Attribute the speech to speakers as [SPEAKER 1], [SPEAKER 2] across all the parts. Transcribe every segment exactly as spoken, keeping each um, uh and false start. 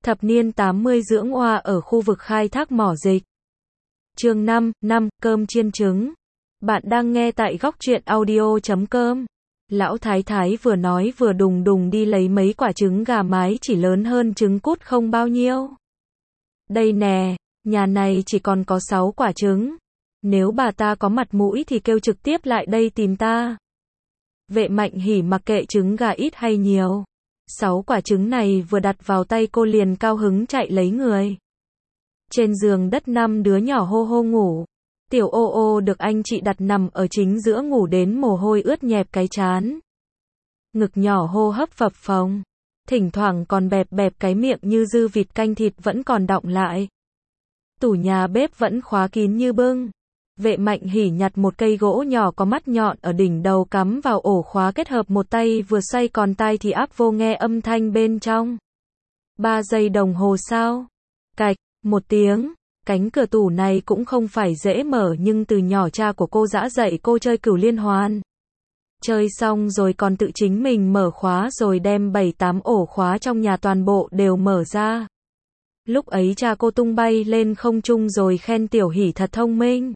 [SPEAKER 1] Thập niên tám mươi dưỡng oa ở khu vực khai thác mỏ dịch. Chương năm, năm, cơm chiên trứng. Bạn đang nghe tại góc truyện audio chấm com. Lão thái thái vừa nói vừa đùng đùng đi lấy mấy quả trứng gà mái chỉ lớn hơn trứng cút không bao nhiêu. Đây nè, nhà này chỉ còn có sáu quả trứng. Nếu bà ta có mặt mũi thì kêu trực tiếp lại đây tìm ta. Vệ Mạnh Hỉ mặc kệ trứng gà ít hay nhiều. Sáu quả trứng này vừa đặt vào tay cô liền cao hứng chạy lấy người. Trên giường đất năm đứa nhỏ hô hô ngủ. Tiểu ô ô được anh chị đặt nằm ở chính giữa ngủ đến mồ hôi ướt nhẹp cái trán. Ngực nhỏ hô hấp phập phồng. Thỉnh thoảng còn bẹp bẹp cái miệng như dư vịt canh thịt vẫn còn đọng lại. Tủ nhà bếp vẫn khóa kín như bưng. Vệ Mạnh Hỉ nhặt một cây gỗ nhỏ có mắt nhọn ở đỉnh đầu cắm vào ổ khóa kết hợp một tay vừa xoay còn tay thì áp vô nghe âm thanh bên trong. Ba giây đồng hồ sau. Cạch, một tiếng. Cánh cửa tủ này cũng không phải dễ mở nhưng từ nhỏ cha của cô dã dạy cô chơi cửu liên hoàn. Chơi xong rồi còn tự chính mình mở khóa rồi đem bảy tám ổ khóa trong nhà toàn bộ đều mở ra. Lúc ấy cha cô tung bay lên không trung rồi khen Tiểu Hỉ thật thông minh.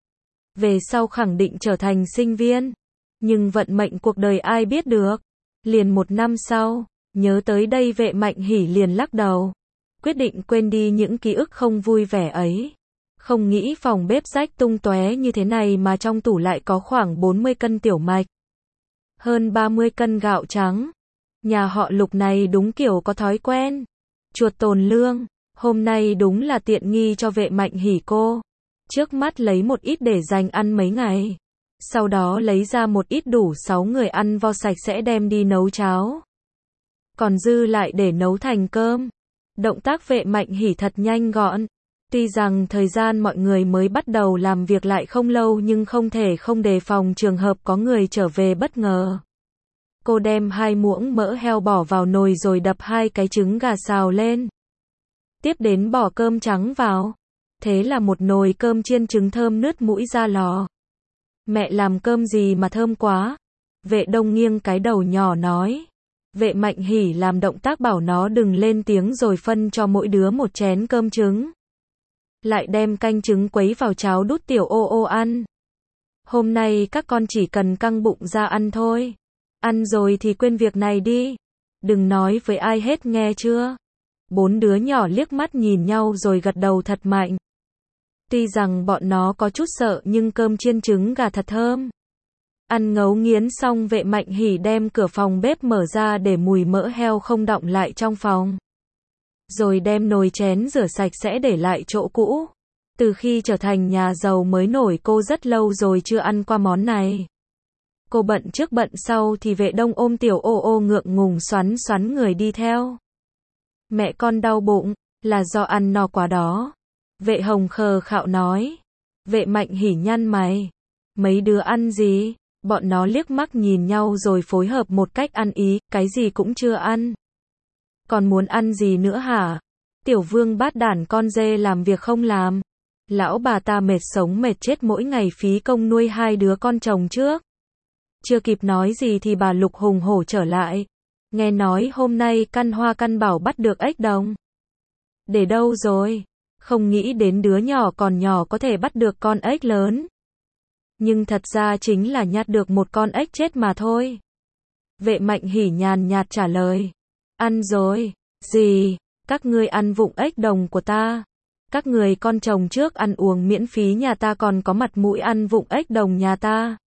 [SPEAKER 1] Về sau khẳng định trở thành sinh viên. Nhưng vận mệnh cuộc đời ai biết được. Liền một năm sau, nhớ tới đây Vệ Mạnh Hỉ liền lắc đầu. Quyết định quên đi những ký ức không vui vẻ ấy. Không nghĩ phòng bếp rách tung tóe như thế này mà trong tủ lại có khoảng bốn mươi cân tiểu mạch. Hơn ba mươi cân gạo trắng. Nhà họ Lục này đúng kiểu có thói quen. Chuột tồn lương. Hôm nay đúng là tiện nghi cho Vệ Mạnh Hỉ cô. Trước mắt lấy một ít để dành ăn mấy ngày. Sau đó lấy ra một ít đủ sáu người ăn vo sạch sẽ đem đi nấu cháo. Còn dư lại để nấu thành cơm. Động tác Vệ Mạnh Hỉ thật nhanh gọn. Tuy rằng thời gian mọi người mới bắt đầu làm việc lại không lâu nhưng không thể không đề phòng trường hợp có người trở về bất ngờ. Cô đem hai muỗng mỡ heo bỏ vào nồi rồi đập hai cái trứng gà xào lên. Tiếp đến bỏ cơm trắng vào. Thế là một nồi cơm chiên trứng thơm nứt mũi ra lò. Mẹ làm cơm gì mà thơm quá. Vệ Đông nghiêng cái đầu nhỏ nói. Vệ Mạnh Hỉ làm động tác bảo nó đừng lên tiếng rồi phân cho mỗi đứa một chén cơm trứng. Lại đem canh trứng quấy vào cháo đút Tiểu ô ô ăn. Hôm nay các con chỉ cần căng bụng ra ăn thôi. Ăn rồi thì quên việc này đi. Đừng nói với ai hết nghe chưa. Bốn đứa nhỏ liếc mắt nhìn nhau rồi gật đầu thật mạnh. Tuy rằng bọn nó có chút sợ nhưng cơm chiên trứng gà thật thơm. Ăn ngấu nghiến xong Vệ Mạnh Hỉ đem cửa phòng bếp mở ra để mùi mỡ heo không đọng lại trong phòng. Rồi đem nồi chén rửa sạch sẽ để lại chỗ cũ. Từ khi trở thành nhà giàu mới nổi cô rất lâu rồi chưa ăn qua món này. Cô bận trước bận sau thì Vệ Đông ôm Tiểu ô ô ngượng ngùng xoắn xoắn người đi theo. Mẹ con đau bụng, là do ăn no quá đó. Vệ Hồng khờ khạo nói. Vệ Mạnh Hỉ nhăn mày. Mấy đứa ăn gì? Bọn nó liếc mắt nhìn nhau rồi phối hợp một cách ăn ý, cái gì cũng chưa ăn. Còn muốn ăn gì nữa hả? Tiểu Vương bát đản con dê làm việc không làm. Lão bà ta mệt sống mệt chết mỗi ngày phí công nuôi hai đứa con chồng trước. Chưa kịp nói gì thì bà Lục hùng hổ trở lại. Nghe nói hôm nay căn hoa căn bảo bắt được ếch đồng. Để đâu rồi? Không nghĩ đến đứa nhỏ còn nhỏ có thể bắt được con ếch lớn. Nhưng thật ra chính là nhặt được một con ếch chết mà thôi. Vệ Mạnh Hỉ nhàn nhạt trả lời. Ăn rồi. Gì? Các ngươi ăn vụng ếch đồng của ta. Các người con chồng trước ăn uống miễn phí nhà ta còn có mặt mũi ăn vụng ếch đồng nhà ta.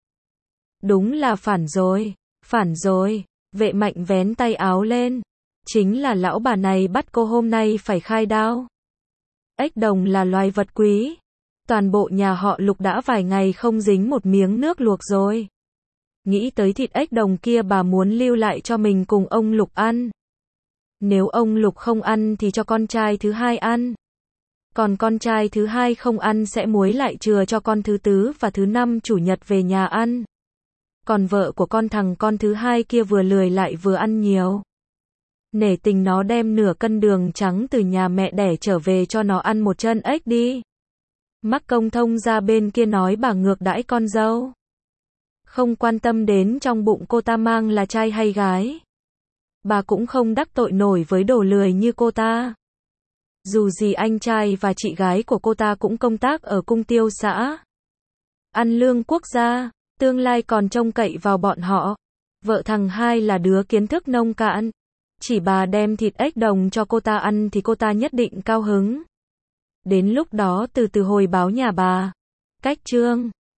[SPEAKER 1] Đúng là phản rồi. Phản rồi. Vệ Mạnh vén tay áo lên. Chính là lão bà này bắt cô hôm nay phải khai đao. Ếch đồng là loài vật quý. Toàn bộ nhà họ Lục đã vài ngày không dính một miếng nước luộc rồi. Nghĩ tới thịt ếch đồng kia bà muốn lưu lại cho mình cùng ông Lục ăn. Nếu ông Lục không ăn thì cho con trai thứ hai ăn. Còn con trai thứ hai không ăn sẽ muối lại chừa cho con thứ tứ và thứ năm chủ nhật về nhà ăn. Còn vợ của con thằng con thứ hai kia vừa lười lại vừa ăn nhiều. Nể tình nó đem nửa cân đường trắng từ nhà mẹ đẻ trở về cho nó ăn một chân ếch đi. Mắc Công Thông ra bên kia nói bà ngược đãi con dâu. Không quan tâm đến trong bụng cô ta mang là trai hay gái. Bà cũng không đắc tội nổi với đồ lười như cô ta. Dù gì anh trai và chị gái của cô ta cũng công tác ở cung tiêu xã. Ăn lương quốc gia, tương lai còn trông cậy vào bọn họ. Vợ thằng hai là đứa kiến thức nông cạn. Chỉ bà đem thịt ếch đồng cho cô ta ăn thì cô ta nhất định cao hứng. Đến lúc đó từ từ hồi báo nhà bà. Cách chương